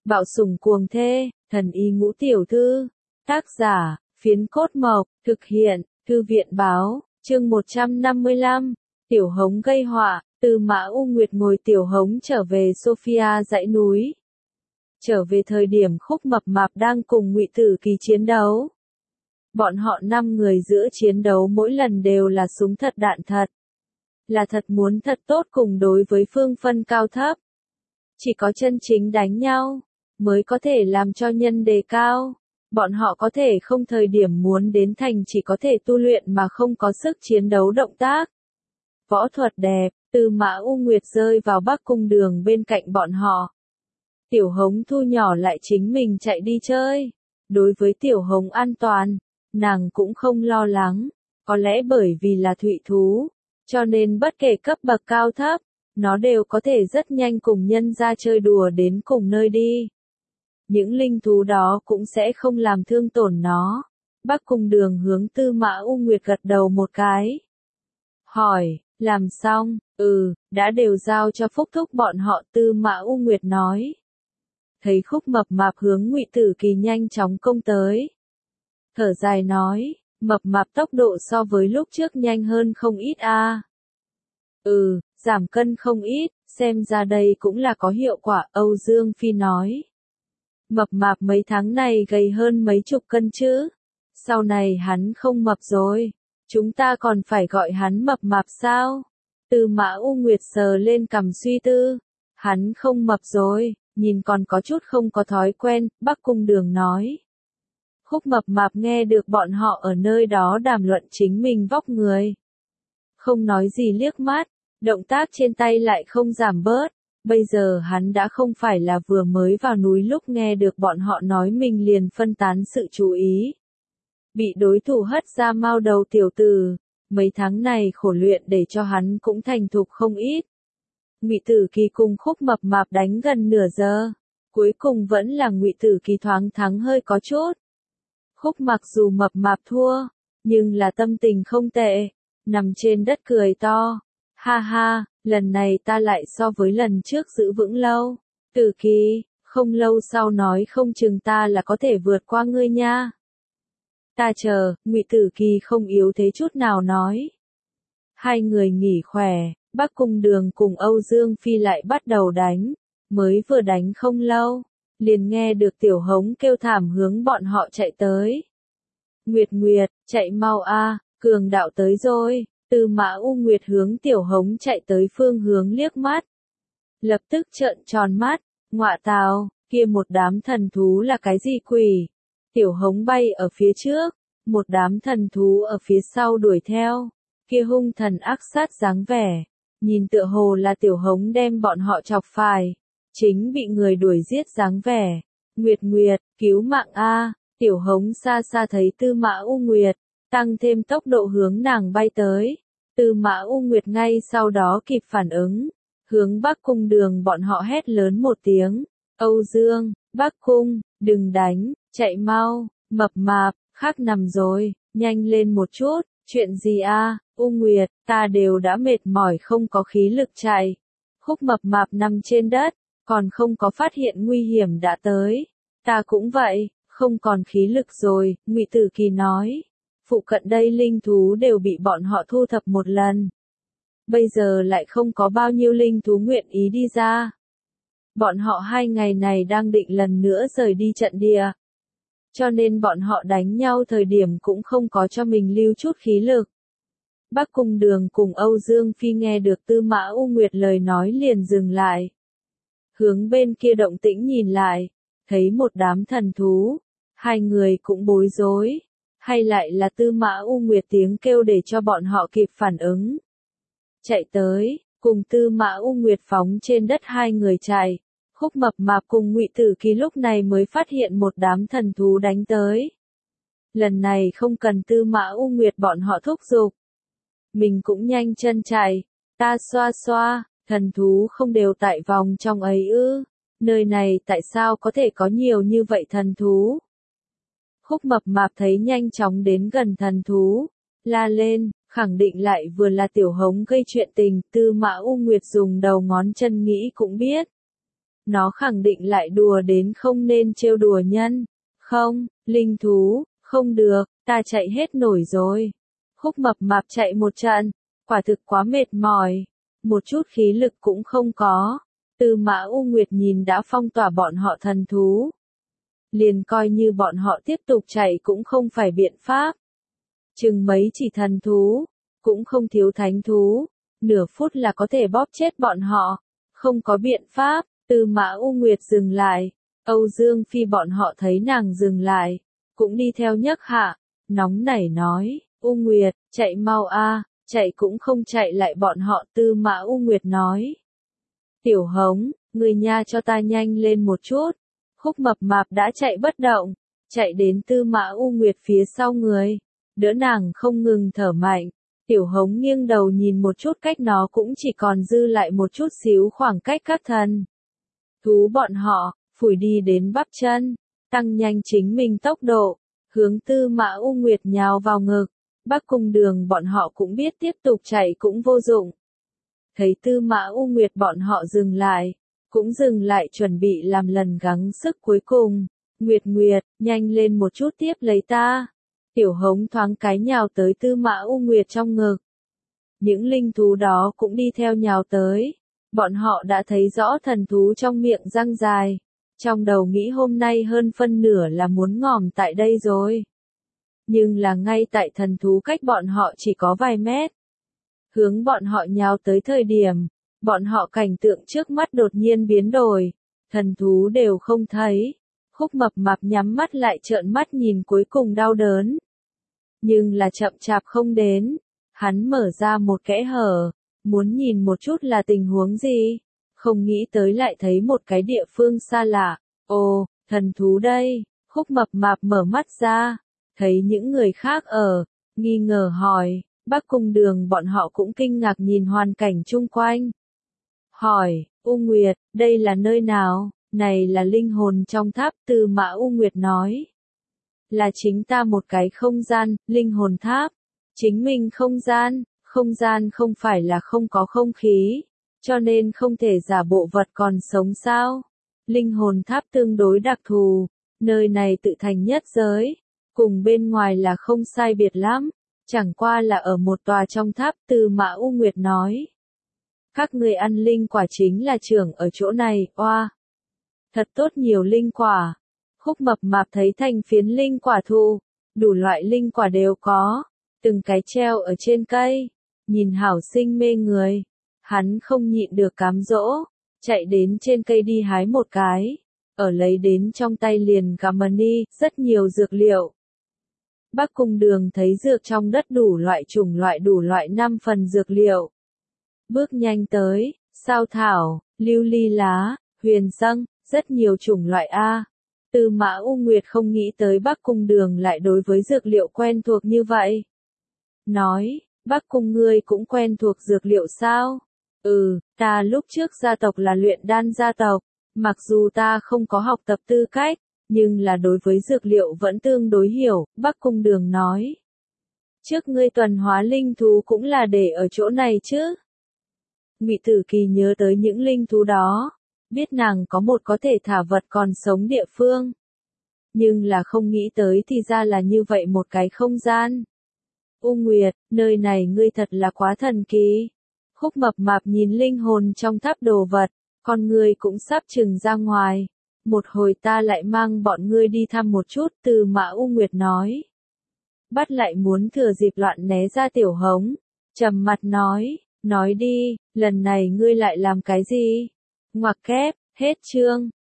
Bạo sủng cuồng thê, thần y ngũ tiểu thư. Tác giả, Phiến Cốt Mộc, thực hiện, Thư viện báo, chương 155. Tiểu Hống gây họa, Tư Mã U Nguyệt ngồi Tiểu Hống trở về Sophia dãy núi. Trở về thời điểm Khúc Mập Mạp đang cùng Ngụy Tử Kỳ chiến đấu. Bọn họ 5 người giữa chiến đấu mỗi lần đều là súng thật đạn thật. Là thật muốn thật tốt cùng đối với phương phân cao thấp. Chỉ có chân chính đánh nhau, mới có thể làm cho nhân đề cao. Bọn họ có thể không thời điểm muốn đến thành chỉ có thể tu luyện mà không có sức chiến đấu động tác. Võ thuật đẹp, Tư Mã U Nguyệt rơi vào Bắc Cung Đường bên cạnh bọn họ. Tiểu Hống thu nhỏ lại chính mình chạy đi chơi. Đối với Tiểu Hống an toàn, nàng cũng không lo lắng. Có lẽ bởi vì là thụy thú, cho nên bất kể cấp bậc cao thấp, nó đều có thể rất nhanh cùng nhân ra chơi đùa đến cùng nơi đi. Những linh thú đó cũng sẽ không làm thương tổn nó. Bắc Cung Đường hướng Tư Mã U Nguyệt gật đầu một cái. Hỏi, làm xong, đã đều giao cho Phúc Thúc bọn họ, Tư Mã U Nguyệt nói. Thấy Khúc Mập Mạp hướng Ngụy Tử Kỳ nhanh chóng công tới. Thở dài nói, Mập Mạp tốc độ so với lúc trước nhanh hơn không ít a. Giảm cân không ít, xem ra đây cũng là có hiệu quả, Âu Dương Phi nói. Mập Mạp mấy tháng này gầy hơn mấy chục cân chứ. Sau này hắn không mập rồi. Chúng ta còn phải gọi hắn Mập Mạp sao? Tư Mã U Nguyệt sờ lên cằm suy tư. Hắn không mập rồi, nhìn còn có chút không có thói quen, Bắc Cung Đường nói. Khúc Mập Mạp nghe được bọn họ ở nơi đó đàm luận chính mình vóc người. Không nói gì liếc mắt, động tác trên tay lại không giảm bớt. Bây giờ hắn đã không phải là vừa mới vào núi lúc nghe được bọn họ nói mình liền phân tán sự chú ý. Bị đối thủ hất ra mao đầu tiểu tử, mấy tháng này khổ luyện để cho hắn cũng thành thục không ít. Ngụy Tử Kỳ cùng Khúc Mập Mạp đánh gần nửa giờ, cuối cùng vẫn là Ngụy Tử Kỳ thoáng thắng hơi có chút. Khúc mặc dù Mập Mạp thua, nhưng là tâm tình không tệ, nằm trên đất cười to. Ha ha, lần này ta lại so với lần trước giữ vững lâu. Tử Kỳ, không lâu sau nói không chừng ta là có thể vượt qua ngươi nha. Ta chờ, Ngụy Tử Kỳ không yếu thế chút nào nói. Hai người nghỉ khỏe, Bắc Cung Đường cùng Âu Dương Phi lại bắt đầu đánh. Mới vừa đánh không lâu, liền nghe được Tiểu Hống kêu thảm hướng bọn họ chạy tới. Nguyệt Nguyệt, chạy mau a, cường đạo tới rồi. Tư Mã U Nguyệt hướng Tiểu Hống chạy tới phương hướng liếc mắt. Lập tức trợn tròn mắt, ngọa tào, kia một đám thần thú là cái gì quỷ? Tiểu Hống bay ở phía trước, một đám thần thú ở phía sau đuổi theo, kia hung thần ác sát dáng vẻ, nhìn tựa hồ là Tiểu Hống đem bọn họ chọc phải, chính bị người đuổi giết dáng vẻ. Nguyệt Nguyệt, cứu mạng a! Tiểu Hống xa xa thấy Tư Mã U Nguyệt, tăng thêm tốc độ hướng nàng bay tới. Tư Mã U Nguyệt ngay sau đó kịp phản ứng, hướng Bắc Cung Đường bọn họ hét lớn một tiếng. Âu Dương, Bắc Cung, đừng đánh, chạy mau, Mập Mạp, khắc nằm rồi, nhanh lên một chút, chuyện gì a? U Nguyệt, ta đều đã mệt mỏi không có khí lực chạy. Khúc Mập Mạp nằm trên đất, còn không có phát hiện nguy hiểm đã tới. Ta cũng vậy, không còn khí lực rồi, Ngụy Tử Kỳ nói. Phụ cận đây linh thú đều bị bọn họ thu thập một lần. Bây giờ lại không có bao nhiêu linh thú nguyện ý đi ra. Bọn họ 2 ngày này đang định lần nữa rời đi trận địa. Cho nên bọn họ đánh nhau thời điểm cũng không có cho mình lưu chút khí lực. Bắc Cung Đường cùng Âu Dương Phi nghe được Tư Mã U Nguyệt lời nói liền dừng lại. Hướng bên kia động tĩnh nhìn lại, thấy một đám thần thú. Hai người cũng bối rối. Hay lại là Tư Mã U Nguyệt tiếng kêu để cho bọn họ kịp phản ứng. Chạy tới, cùng Tư Mã U Nguyệt phóng trên đất hai người chạy. Khúc Mập Mạp cùng Ngụy Tử Kỳ lúc này mới phát hiện một đám thần thú đánh tới. Lần này không cần Tư Mã U Nguyệt bọn họ thúc giục. Mình cũng nhanh chân chạy. Ta xoa xoa, thần thú không đều tại vòng trong ấy ư? Nơi này tại sao có thể có nhiều như vậy thần thú? Khúc Mập Mạp thấy nhanh chóng đến gần thần thú, la lên, khẳng định lại vừa là Tiểu Hống gây chuyện tình. Tư Mã U Nguyệt dùng đầu ngón chân nghĩ cũng biết. Nó khẳng định lại đùa đến không nên trêu đùa nhân. Không, linh thú, không được, ta chạy hết nổi rồi. Khúc Mập Mạp chạy một trận, quả thực quá mệt mỏi, một chút khí lực cũng không có. Tư Mã U Nguyệt nhìn đã phong tỏa bọn họ thần thú. Liền coi như bọn họ tiếp tục chạy cũng không phải biện pháp. Chừng mấy chỉ thần thú, cũng không thiếu thánh thú, nửa phút là có thể bóp chết bọn họ. Không có biện pháp, Tư Mã U Nguyệt dừng lại. Âu Dương Phi bọn họ thấy nàng dừng lại, cũng đi theo nhấc hạ, nóng nảy nói, U Nguyệt, chạy mau a, chạy cũng không chạy lại bọn họ. Tư Mã U Nguyệt nói, Tiểu Hống, người nha cho ta nhanh lên một chút. Khúc Mập Mạp đã chạy bất động, chạy đến Tư Mã U Nguyệt phía sau người, đỡ nàng không ngừng thở mạnh. Tiểu Hống nghiêng đầu nhìn một chút cách nó cũng chỉ còn dư lại một chút xíu khoảng cách các thần thú bọn họ, phủi đi đến bắp chân, tăng nhanh chính mình tốc độ, hướng Tư Mã U Nguyệt nhào vào ngực. Bắc Cung Đường bọn họ cũng biết tiếp tục chạy cũng vô dụng. Thấy Tư Mã U Nguyệt bọn họ dừng lại, cũng dừng lại chuẩn bị làm lần gắng sức cuối cùng. Nguyệt Nguyệt, nhanh lên một chút tiếp lấy ta. Tiểu Hống thoáng cái nhào tới Tư Mã U Nguyệt trong ngực. Những linh thú đó cũng đi theo nhào tới. Bọn họ đã thấy rõ thần thú trong miệng răng dài. Trong đầu nghĩ hôm nay hơn phân nửa là muốn ngòm tại đây rồi. Nhưng là ngay tại thần thú cách bọn họ chỉ có vài mét. Hướng bọn họ nhào tới thời điểm, bọn họ cảnh tượng trước mắt đột nhiên biến đổi. Thần thú đều không thấy. Khúc Mập Mạp nhắm mắt lại trợn mắt nhìn cuối cùng đau đớn. Nhưng là chậm chạp không đến. Hắn mở ra một kẽ hở, muốn nhìn một chút là tình huống gì. Không nghĩ tới lại thấy một cái địa phương xa lạ. Ồ, thần thú đây. Khúc Mập Mạp mở mắt ra, thấy những người khác ở, nghi ngờ hỏi. Bắc Cung Đường bọn họ cũng kinh ngạc nhìn hoàn cảnh chung quanh. Hỏi, U Nguyệt, đây là nơi nào? Này là linh hồn trong tháp. Tư Mã U Nguyệt nói. Là chính ta một cái không gian, linh hồn tháp. Chính mình không gian không phải là không có không khí, cho nên không thể giả bộ vật còn sống sao. Linh hồn tháp tương đối đặc thù, nơi này tự thành nhất giới, cùng bên ngoài là không sai biệt lắm, chẳng qua là ở một tòa trong tháp. Tư Mã U Nguyệt nói. Các người ăn linh quả chính là trưởng ở chỗ này, oa. Thật tốt nhiều linh quả. Khúc Mập Mạp thấy thành phiến linh quả thụ, đủ loại linh quả đều có, từng cái treo ở trên cây, nhìn hảo sinh mê người. Hắn không nhịn được cám dỗ, chạy đến trên cây đi hái một cái, ở lấy đến trong tay liền gặm mani, rất nhiều dược liệu. Bắc Cung Đường thấy dược trong đất đủ loại chủng loại đủ loại 5 phần dược liệu. Bước nhanh tới, sao thảo, lưu ly lá, huyền sâm, rất nhiều chủng loại A. Tư Mã U Nguyệt không nghĩ tới Bắc Cung Đường lại đối với dược liệu quen thuộc như vậy. Nói, Bắc Cung ngươi cũng quen thuộc dược liệu sao? Ta lúc trước gia tộc là luyện đan gia tộc, mặc dù ta không có học tập tư cách, nhưng là đối với dược liệu vẫn tương đối hiểu. Bắc Cung Đường nói. Trước ngươi tuần hóa linh thú cũng là để ở chỗ này chứ? Ngụy Tử Kỳ nhớ tới những linh thú đó, biết nàng có một có thể thả vật còn sống địa phương. Nhưng là không nghĩ tới thì ra là như vậy một cái không gian. U Nguyệt, nơi này ngươi thật là quá thần kỳ. Khúc Mập Mạp nhìn linh hồn trong tháp đồ vật, con ngươi cũng sắp trừng ra ngoài. Một hồi ta lại mang bọn ngươi đi thăm một chút. Tư Mã U Nguyệt nói. Bắt lại muốn thừa dịp loạn né ra Tiểu Hống, trầm mặt nói đi, lần này ngươi lại làm cái gì? Ngoặc kép, hết chương.